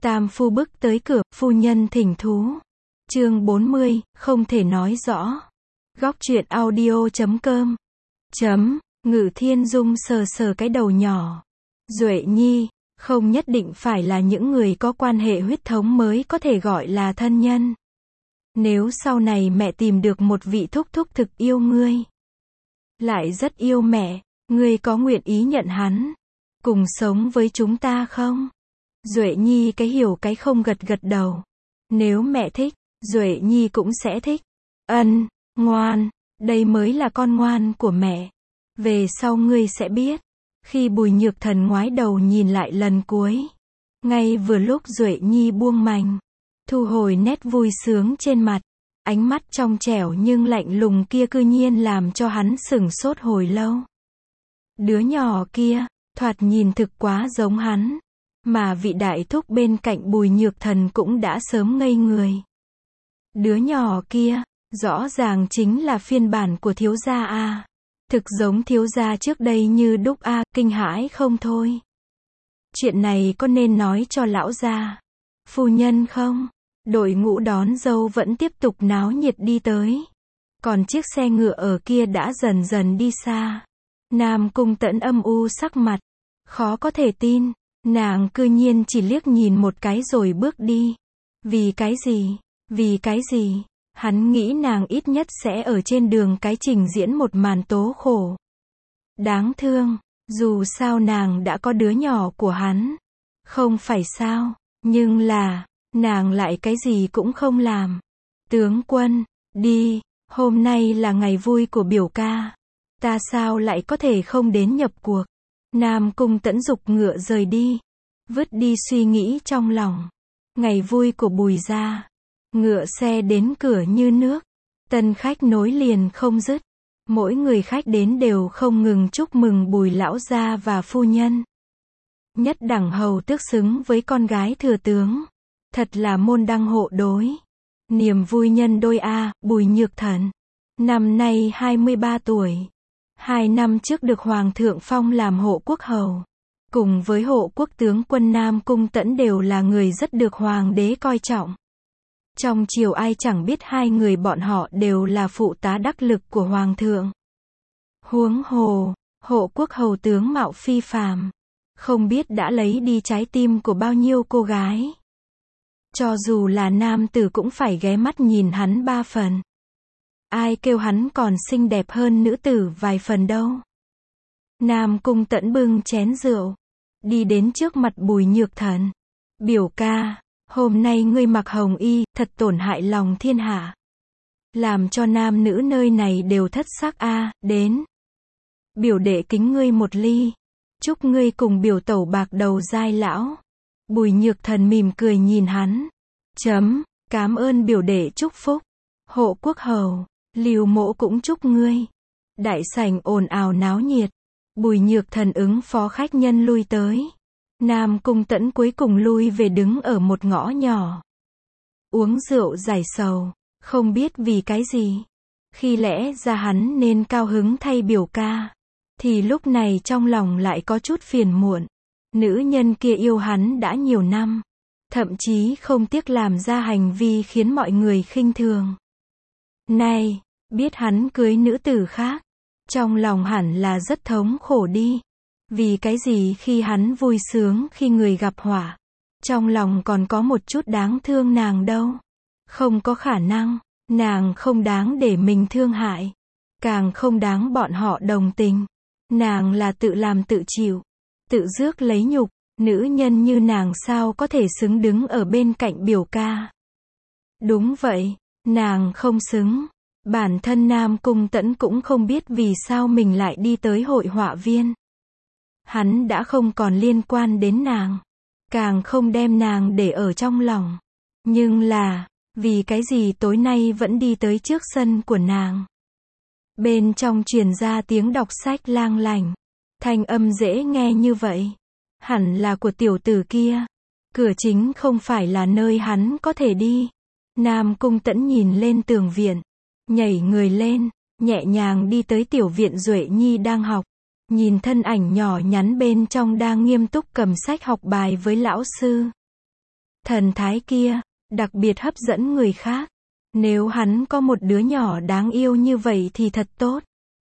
Tam phu bước tới cửa, phu nhân thỉnh thú. Chương 40, không thể nói rõ. Góc truyện audio.com. Ngự Thiên Dung sờ sờ cái đầu nhỏ. Duệ Nhi, không nhất định phải là những người có quan hệ huyết thống mới có thể gọi là thân nhân. Nếu sau này mẹ tìm được một vị thúc thúc thực yêu ngươi, lại rất yêu mẹ, ngươi có nguyện ý nhận hắn cùng sống với chúng ta không? Duệ Nhi cái hiểu cái không gật gật đầu. Nếu mẹ thích, Duệ Nhi cũng sẽ thích. Ân, ngoan, đây mới là con ngoan của mẹ. Về sau ngươi sẽ biết. Khi Bùi Nhược Thần ngoái đầu nhìn lại lần cuối, ngay vừa lúc Duệ Nhi buông mành, thu hồi nét vui sướng trên mặt, ánh mắt trong trẻo nhưng lạnh lùng kia cư nhiên làm cho hắn sửng sốt hồi lâu. Đứa nhỏ kia, thoạt nhìn thực quá giống hắn, mà vị đại thúc bên cạnh Bùi Nhược Thần cũng đã sớm ngây người. Đứa nhỏ kia, rõ ràng chính là phiên bản của thiếu gia a. Thực giống thiếu gia trước đây như đúc a, kinh hãi không thôi. Chuyện này có nên nói cho lão gia, phu nhân không? Đội ngũ đón dâu vẫn tiếp tục náo nhiệt đi tới. Còn chiếc xe ngựa ở kia đã dần dần đi xa. Nam Cung Tẫn âm u sắc mặt, khó có thể tin, nàng cư nhiên chỉ liếc nhìn một cái rồi bước đi. Vì cái gì? Vì cái gì? Hắn nghĩ nàng ít nhất sẽ ở trên đường cái trình diễn một màn tố khổ. Đáng thương, dù sao nàng đã có đứa nhỏ của hắn. Không phải sao, nhưng là, nàng lại cái gì cũng không làm. Tướng quân, đi, hôm nay là ngày vui của biểu ca. Ta sao lại có thể không đến nhập cuộc? Nam Cung Tẫn giục ngựa rời đi, vứt đi suy nghĩ trong lòng. Ngày vui của Bùi gia. Ngựa xe đến cửa như nước, tân khách nối liền không dứt. Mỗi người khách đến đều không ngừng chúc mừng Bùi lão gia và phu nhân. Nhất đẳng hầu tước xứng với con gái thừa tướng. Thật là môn đăng hộ đối. Niềm vui nhân đôi a. Bùi Nhược Thần, năm nay 23 tuổi. 2 năm trước được Hoàng thượng phong làm hộ quốc hầu. Cùng với hộ quốc tướng quân Nam Cung Tẫn đều là người rất được Hoàng đế coi trọng. Trong triều ai chẳng biết hai người bọn họ đều là phụ tá đắc lực của Hoàng thượng. Huống hồ, hộ quốc hầu tướng mạo phi phàm, không biết đã lấy đi trái tim của bao nhiêu cô gái. Cho dù là nam tử cũng phải ghé mắt nhìn hắn 3 phần. Ai kêu hắn còn xinh đẹp hơn nữ tử vài phần đâu. Nam Cung Tẫn bưng chén rượu, đi đến trước mặt Bùi Nhược Thần. Biểu ca, hôm nay ngươi mặc hồng y, thật tổn hại lòng thiên hạ. Làm cho nam nữ nơi này đều thất sắc a. Đến. Biểu đệ kính ngươi một ly. Chúc ngươi cùng biểu tẩu bạc đầu giai lão. Bùi Nhược Thần mỉm cười nhìn hắn. Cám ơn biểu đệ chúc phúc. Hộ quốc hầu, Lưu mỗ cũng chúc ngươi. Đại sảnh ồn ào náo nhiệt. Bùi Nhược Thần ứng phó khách nhân lui tới. Nam Cung Tẫn cuối cùng lui về đứng ở một ngõ nhỏ. Uống rượu giải sầu, không biết vì cái gì. Khi lẽ ra hắn nên cao hứng thay biểu ca, thì lúc này trong lòng lại có chút phiền muộn. Nữ nhân kia yêu hắn đã nhiều năm, thậm chí không tiếc làm ra hành vi khiến mọi người khinh thường. Nay, biết hắn cưới nữ tử khác, trong lòng hẳn là rất thống khổ đi. Vì cái gì khi hắn vui sướng khi người gặp họa, trong lòng còn có một chút đáng thương nàng đâu. Không có khả năng, nàng không đáng để mình thương hại, càng không đáng bọn họ đồng tình. Nàng là tự làm tự chịu, tự rước lấy nhục. Nữ nhân như nàng sao có thể xứng đứng ở bên cạnh biểu ca? Đúng vậy, nàng không xứng. Bản thân Nam Cung Tẫn cũng không biết vì sao mình lại đi tới hội họa viên. Hắn đã không còn liên quan đến nàng, càng không đem nàng để ở trong lòng. Nhưng là, vì cái gì tối nay vẫn đi tới trước sân của nàng? Bên trong truyền ra tiếng đọc sách lang lành, thanh âm dễ nghe như vậy. Hẳn là của tiểu tử kia. Cửa chính không phải là nơi hắn có thể đi. Nam Cung Tẫn nhìn lên tường viện, nhảy người lên, nhẹ nhàng đi tới tiểu viện Duệ Nhi đang học. Nhìn thân ảnh nhỏ nhắn bên trong đang nghiêm túc cầm sách học bài với lão sư. Thần thái kia, đặc biệt hấp dẫn người khác. Nếu hắn có một đứa nhỏ đáng yêu như vậy thì thật tốt.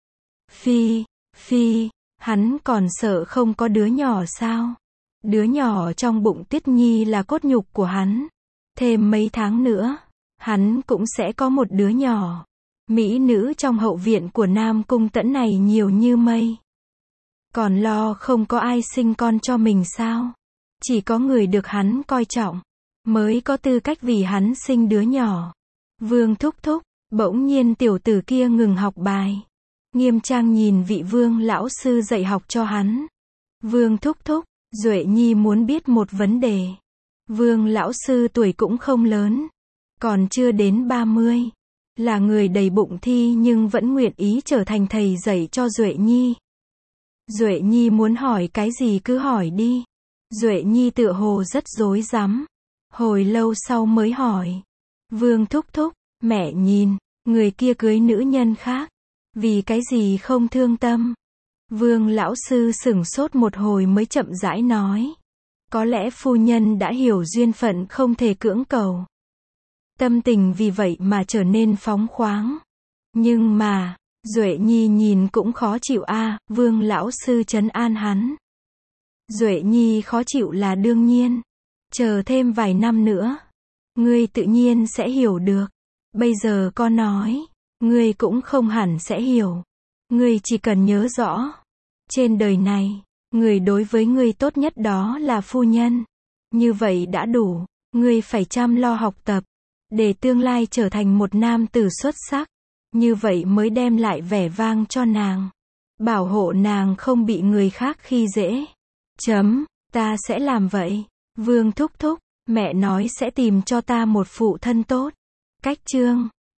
Phi, hắn còn sợ không có đứa nhỏ sao? Đứa nhỏ trong bụng Tuyết Nhi là cốt nhục của hắn. Thêm mấy tháng nữa, hắn cũng sẽ có một đứa nhỏ. Mỹ nữ trong hậu viện của Nam Cung Tẫn này nhiều như mây. Còn lo không có ai sinh con cho mình sao? Chỉ có người được hắn coi trọng, mới có tư cách vì hắn sinh đứa nhỏ. Vương thúc thúc, bỗng nhiên tiểu tử kia ngừng học bài. Nghiêm trang nhìn vị Vương lão sư dạy học cho hắn. Vương thúc thúc, Duệ Nhi muốn biết một vấn đề. Vương lão sư tuổi cũng không lớn, còn chưa đến 30. Là người đầy bụng thi nhưng vẫn nguyện ý trở thành thầy dạy cho Duệ Nhi. Duệ Nhi muốn hỏi cái gì cứ hỏi đi. Duệ Nhi tựa hồ rất rối rắm. Hồi lâu sau mới hỏi. Vương thúc thúc, mẹ nhìn, người kia cưới nữ nhân khác. Vì cái gì không thương tâm? Vương lão sư sửng sốt một hồi mới chậm rãi nói. Có lẽ phu nhân đã hiểu duyên phận không thể cưỡng cầu. Tâm tình vì vậy mà trở nên phóng khoáng. Nhưng mà, Duệ Nhi nhìn cũng khó chịu a. Vương lão sư trấn an hắn. Duệ Nhi khó chịu là đương nhiên. Chờ thêm vài năm nữa, ngươi tự nhiên sẽ hiểu được. Bây giờ con nói, ngươi cũng không hẳn sẽ hiểu. Ngươi chỉ cần nhớ rõ, trên đời này, người đối với ngươi tốt nhất đó là phu nhân. Như vậy đã đủ. Ngươi phải chăm lo học tập, để tương lai trở thành một nam tử xuất sắc. Như vậy mới đem lại vẻ vang cho nàng. Bảo hộ nàng không bị người khác khi dễ. Ta sẽ làm vậy. Vương thúc thúc, mẹ nói sẽ tìm cho ta một phụ thân tốt. Cách chương